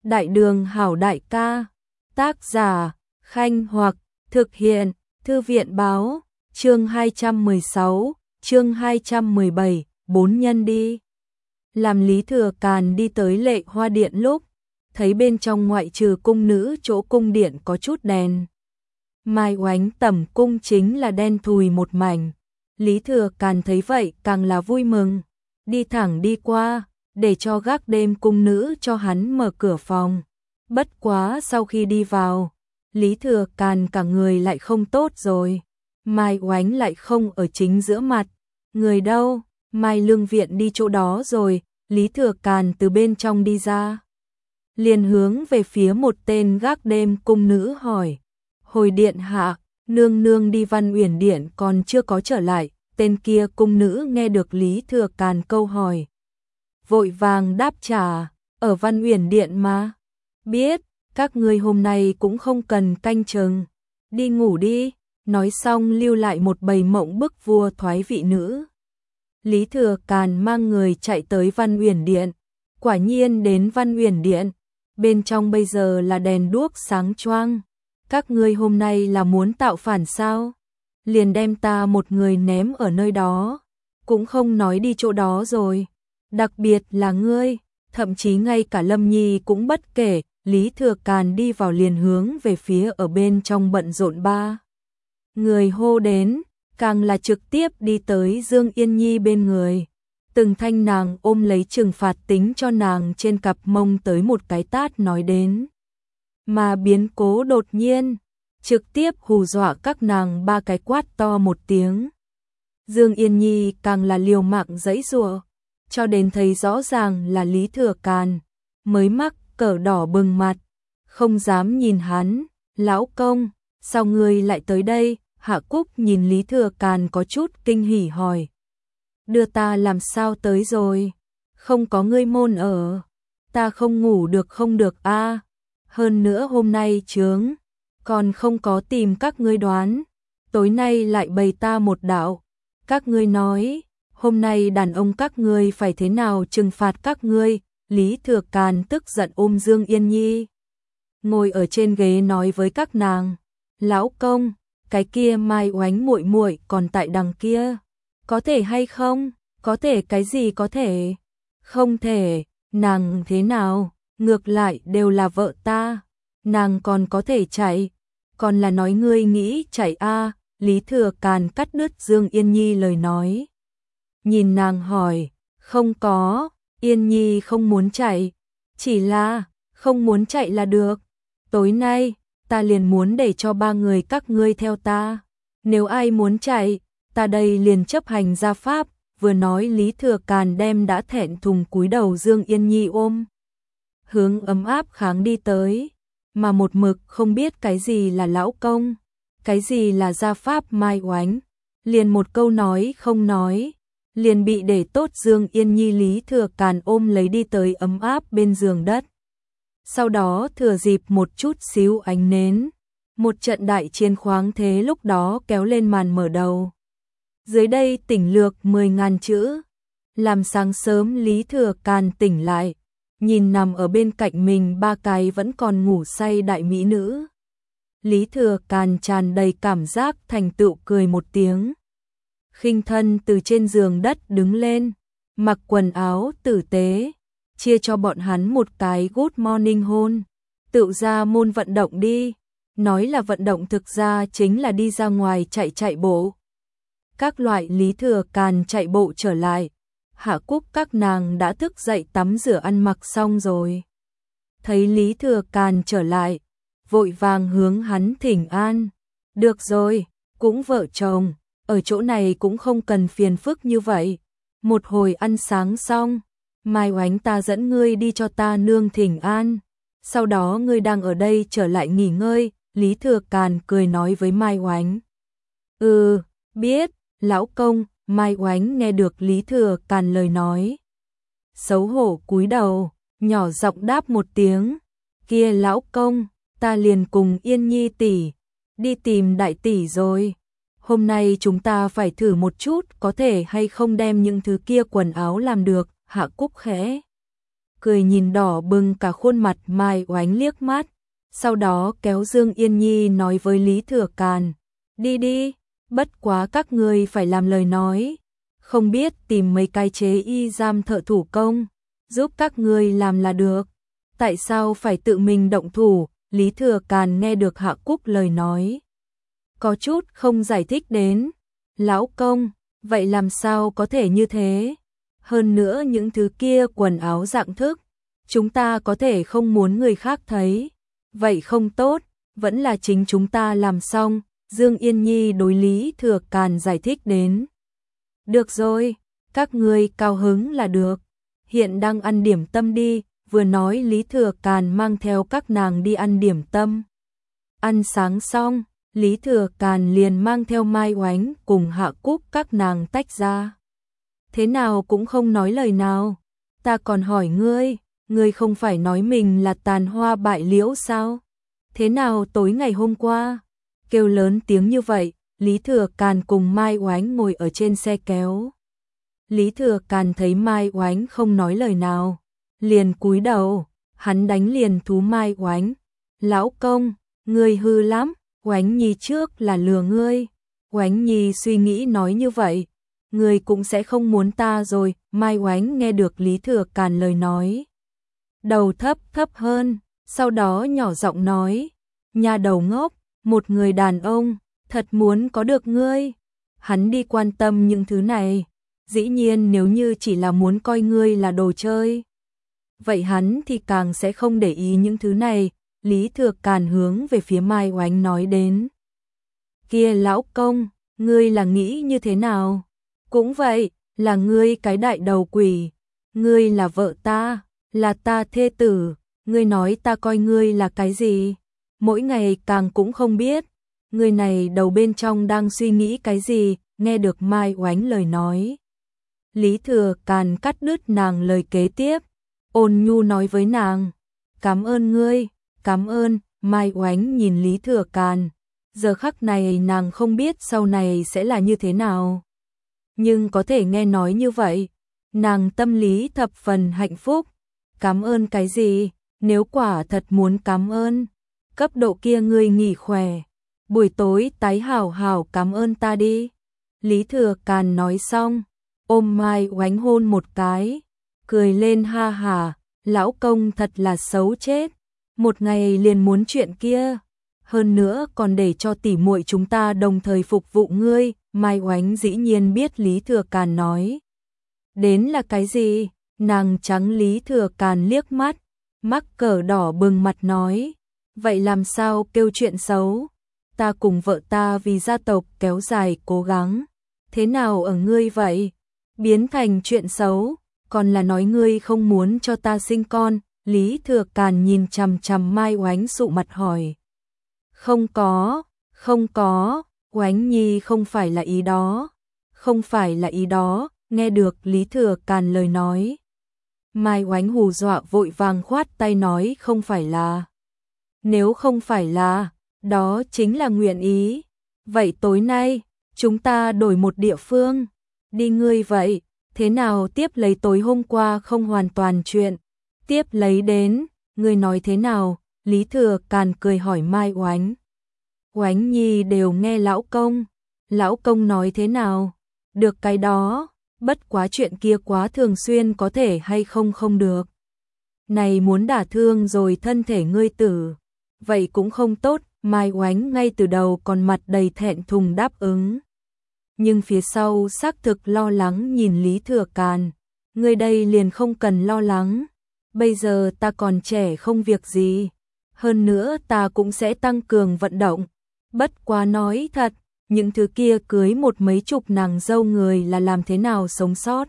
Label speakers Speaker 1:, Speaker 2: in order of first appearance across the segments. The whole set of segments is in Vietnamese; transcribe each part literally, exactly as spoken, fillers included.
Speaker 1: Đại đường hảo đại ca. Tác giả, Khanh Hoặc, thực hiện, Thư viện báo, chương hai trăm mười sáu, chương hai trăm mười bảy, bốn nhân đi. Làm Lý Thừa Càn đi tới Lệ Hoa Điện lúc, thấy bên trong ngoại trừ cung nữ chỗ cung điện có chút đèn. Mai oánh tẩm cung chính là đen thùi một mảnh. Lý Thừa Càn thấy vậy càng là vui mừng, đi thẳng đi qua, để cho gác đêm cung nữ cho hắn mở cửa phòng. Bất quá sau khi đi vào, Lý Thừa Càn cả người lại không tốt rồi. Mai oánh lại không ở chính giữa mặt. Người đâu? Mai Lương Viện đi chỗ đó rồi. Lý Thừa Càn từ bên trong đi ra, liền hướng về phía một tên gác đêm cung nữ hỏi. Hồi điện hạ, nương nương đi Văn Uyển Điện còn chưa có trở lại. Tên kia cung nữ nghe được Lý Thừa Càn câu hỏi, vội vàng đáp trả, ở Văn Uyển Điện mà. Biết, các ngươi hôm nay cũng không cần canh chừng, đi ngủ đi. Nói xong lưu lại một bầy mộng bức vua thoái vị nữ. Lý Thừa Càn mang người chạy tới Văn Uyển Điện. Quả nhiên đến Văn Uyển Điện, bên trong bây giờ là đèn đuốc sáng choang. Các ngươi hôm nay là muốn tạo phản sao? Liền đem ta một người ném ở nơi đó, cũng không nói đi chỗ đó rồi. Đặc biệt là ngươi, thậm chí ngay cả Lâm Nhi cũng bất kể. Lý Thừa Càn đi vào liền hướng về phía ở bên trong bận rộn ba người hô đến, càng là trực tiếp đi tới Dương Yên Nhi bên người. Từng thanh nàng ôm lấy trừng phạt tính cho nàng trên cặp mông tới một cái tát nói đến. Mà biến cố đột nhiên, trực tiếp hù dọa các nàng ba cái quát to một tiếng. Dương Yên Nhi càng là liều mạng giãy giụa, cho đến thấy rõ ràng là Lý Thừa Càn, mới mắc cỡ đỏ bừng mặt, không dám nhìn hắn. Lão công, sao ngươi lại tới đây? Hạ Cúc nhìn Lý Thừa Càn có chút kinh hỉ hỏi. Đưa ta làm sao tới rồi? Không có ngươi môn ở, ta không ngủ được không được a. À. Hơn nữa hôm nay chướng, còn không có tìm các ngươi đoán, tối nay lại bày ta một đạo. Các ngươi nói, hôm nay đàn ông các ngươi phải thế nào trừng phạt các ngươi? Lý Thừa Càn tức giận ôm Dương Yên Nhi, ngồi ở trên ghế nói với các nàng, lão công, cái kia Mai oánh muội muội còn tại đằng kia, có thể hay không? Có thể cái gì có thể? Không thể, nàng thế nào? Ngược lại đều là vợ ta, nàng còn có thể chạy, còn là nói ngươi nghĩ chạy a? À? Lý Thừa Càn cắt đứt Dương Yên Nhi lời nói, nhìn nàng hỏi, không có, Yên Nhi không muốn chạy, chỉ là không muốn chạy là được. Tối nay ta liền muốn để cho ba người các ngươi theo ta, nếu ai muốn chạy, ta đây liền chấp hành gia pháp. Vừa nói Lý Thừa Càn đem đã thẹn thùng cúi đầu Dương Yên Nhi ôm, hướng ấm áp kháng đi tới, mà một mực không biết cái gì là lão công, cái gì là gia pháp. Mai oánh liền một câu nói không nói, liền bị để tốt Dương Yên Nhi Lý Thừa Càn ôm lấy đi tới ấm áp bên giường đất. Sau đó thừa dịp một chút xíu ánh nến, một trận đại chiến khoáng thế lúc đó kéo lên màn mở đầu. Dưới đây tỉnh lược mười ngàn chữ. Làm sáng sớm Lý Thừa Càn tỉnh lại, nhìn nằm ở bên cạnh mình ba cái vẫn còn ngủ say đại mỹ nữ. Lý Thừa Càn tràn đầy cảm giác thành tựu cười một tiếng. Khinh thân từ trên giường đất đứng lên, mặc quần áo tử tế, chia cho bọn hắn một cái good morning hôn. Tự ra môn vận động đi, nói là vận động thực ra chính là đi ra ngoài chạy chạy bộ. Các loại Lý Thừa Càn chạy bộ trở lại, Hạ Cúc các nàng đã thức dậy tắm rửa ăn mặc xong rồi. Thấy Lý Thừa Càn trở lại, vội vàng hướng hắn thỉnh an. Được rồi, cũng vợ chồng, ở chỗ này cũng không cần phiền phức như vậy. Một hồi ăn sáng xong, Mai oánh ta dẫn ngươi đi cho ta nương thỉnh an, sau đó ngươi đang ở đây trở lại nghỉ ngơi. Lý Thừa Càn cười nói với Mai oánh. Ừ, biết, lão công. Mai oánh nghe được Lý Thừa Càn lời nói, xấu hổ cúi đầu, nhỏ giọng đáp một tiếng. Kia lão công, ta liền cùng Yên Nhi tỷ đi tìm đại tỷ rồi. Hôm nay chúng ta phải thử một chút có thể hay không đem những thứ kia quần áo làm được. Hạ Cúc khẽ cười nhìn đỏ bừng cả khuôn mặt Mai Oánh liếc mắt, sau đó kéo Dương Yên Nhi nói với Lý Thừa Càn, đi đi, bất quá các ngươi phải làm lời nói, không biết tìm mấy cái chế y giam thợ thủ công, giúp các ngươi làm là được, tại sao phải tự mình động thủ? Lý Thừa Càn nghe được Hạ Cúc lời nói, có chút không giải thích đến, lão công, vậy làm sao có thể như thế? Hơn nữa những thứ kia quần áo dạng thức, chúng ta có thể không muốn người khác thấy, vậy không tốt, vẫn là chính chúng ta làm xong. Dương Yên Nhi đối Lý Thừa Càn giải thích đến. Được rồi, các ngươi cao hứng là được, hiện đang ăn điểm tâm đi, vừa nói Lý Thừa Càn mang theo các nàng đi ăn điểm tâm. Ăn sáng xong, Lý Thừa Càn liền mang theo Mai Oánh cùng Hạ Cúc các nàng tách ra. Thế nào cũng không nói lời nào, ta còn hỏi ngươi, ngươi không phải nói mình là tàn hoa bại liễu sao? Thế nào tối ngày hôm qua? Kêu lớn tiếng như vậy, Lý Thừa Càn cùng Mai Oánh ngồi ở trên xe kéo. Lý Thừa Càn thấy Mai Oánh không nói lời nào, liền cúi đầu, hắn đánh liền thú Mai Oánh. Lão công, ngươi hư lắm, Oánh Nhi trước là lừa ngươi. Oánh Nhi suy nghĩ nói như vậy, ngươi cũng sẽ không muốn ta rồi. Mai Oánh nghe được Lý Thừa Càn lời nói, đầu thấp thấp hơn, sau đó nhỏ giọng nói, nhà đầu ngốc, một người đàn ông, thật muốn có được ngươi. Hắn đi quan tâm những thứ này, dĩ nhiên nếu như chỉ là muốn coi ngươi là đồ chơi, vậy hắn thì càng sẽ không để ý những thứ này. Lý Thừa Càn hướng về phía Mai Oánh nói đến, kia lão công, ngươi là nghĩ như thế nào? Cũng vậy, là ngươi cái đại đầu quỷ, ngươi là vợ ta, là ta thê tử, ngươi nói ta coi ngươi là cái gì? Mỗi ngày càng cũng không biết, người này đầu bên trong đang suy nghĩ cái gì? Nghe được Mai Oánh lời nói, Lý Thừa Càn cắt đứt nàng lời kế tiếp, ôn nhu nói với nàng, cảm ơn ngươi, cảm ơn. Mai Oánh nhìn Lý Thừa Càn, giờ khắc này nàng không biết sau này sẽ là như thế nào, nhưng có thể nghe nói như vậy, nàng tâm lý thập phần hạnh phúc. Cảm ơn cái gì? Nếu quả thật muốn cảm ơn, cấp độ kia ngươi nghỉ khỏe, buổi tối tái hảo hảo cảm ơn ta đi. Lý Thừa Càn nói xong, ôm Mai Oánh hôn một cái, cười lên ha hả, lão công thật là xấu chết, một ngày liền muốn chuyện kia, hơn nữa còn để cho tỉ muội chúng ta đồng thời phục vụ ngươi. Mai Oánh dĩ nhiên biết Lý Thừa Càn nói đến là cái gì, nàng trắng Lý Thừa Càn liếc mắt, mắc cỡ đỏ bừng mặt nói, vậy làm sao kêu chuyện xấu? Ta cùng vợ ta vì gia tộc kéo dài cố gắng, thế nào ở ngươi vậy? Biến thành chuyện xấu, còn là nói ngươi không muốn cho ta sinh con. Lý Thừa Càn nhìn chằm chằm Mai Oánh sụ mặt hỏi, không có, không có, Oánh Nhi không phải là ý đó, không phải là ý đó. Nghe được Lý Thừa Càn lời nói, Mai Oánh hù dọa vội vàng khoát tay nói, không phải là, nếu không phải là, đó chính là nguyện ý. Vậy tối nay, chúng ta đổi một địa phương, đi. Ngươi vậy, thế nào tiếp lấy tối hôm qua không hoàn toàn chuyện, tiếp lấy đến, ngươi nói thế nào? Lý Thừa Càn cười hỏi Mai Oánh. Oánh Nhi đều nghe lão công, lão công nói thế nào? Được cái đó, bất quá chuyện kia quá thường xuyên, có thể hay không không được. Này muốn đả thương rồi thân thể ngươi tử, vậy cũng không tốt. Mai Oánh ngay từ đầu còn mặt đầy thẹn thùng đáp ứng, nhưng phía sau xác thực lo lắng nhìn Lý Thừa Càn, ngươi đây liền không cần lo lắng, bây giờ ta còn trẻ không việc gì, hơn nữa ta cũng sẽ tăng cường vận động, bất quá nói thật, những thứ kia cưới một mấy chục nàng dâu người là làm thế nào sống sót?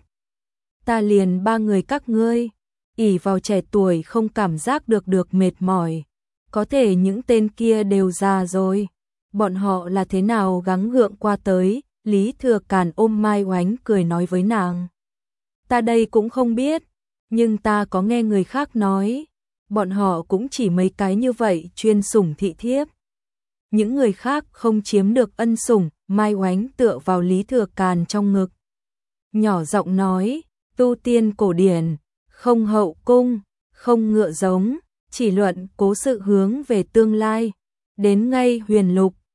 Speaker 1: Ta liền ba người các ngươi, ỷ vào trẻ tuổi không cảm giác được được mệt mỏi, có thể những tên kia đều già rồi, bọn họ là thế nào gắng gượng qua tới? Lý Thừa Càn ôm Mai Oánh cười nói với nàng, ta đây cũng không biết, nhưng ta có nghe người khác nói, bọn họ cũng chỉ mấy cái như vậy chuyên sủng thị thiếp, những người khác không chiếm được ân sủng. Mai Oánh tựa vào Lý Thừa Càn trong ngực, nhỏ giọng nói, tu tiên cổ điển, không hậu cung, không ngựa giống, chỉ luận cố sự hướng về tương lai. Đến ngay Huyền Lục,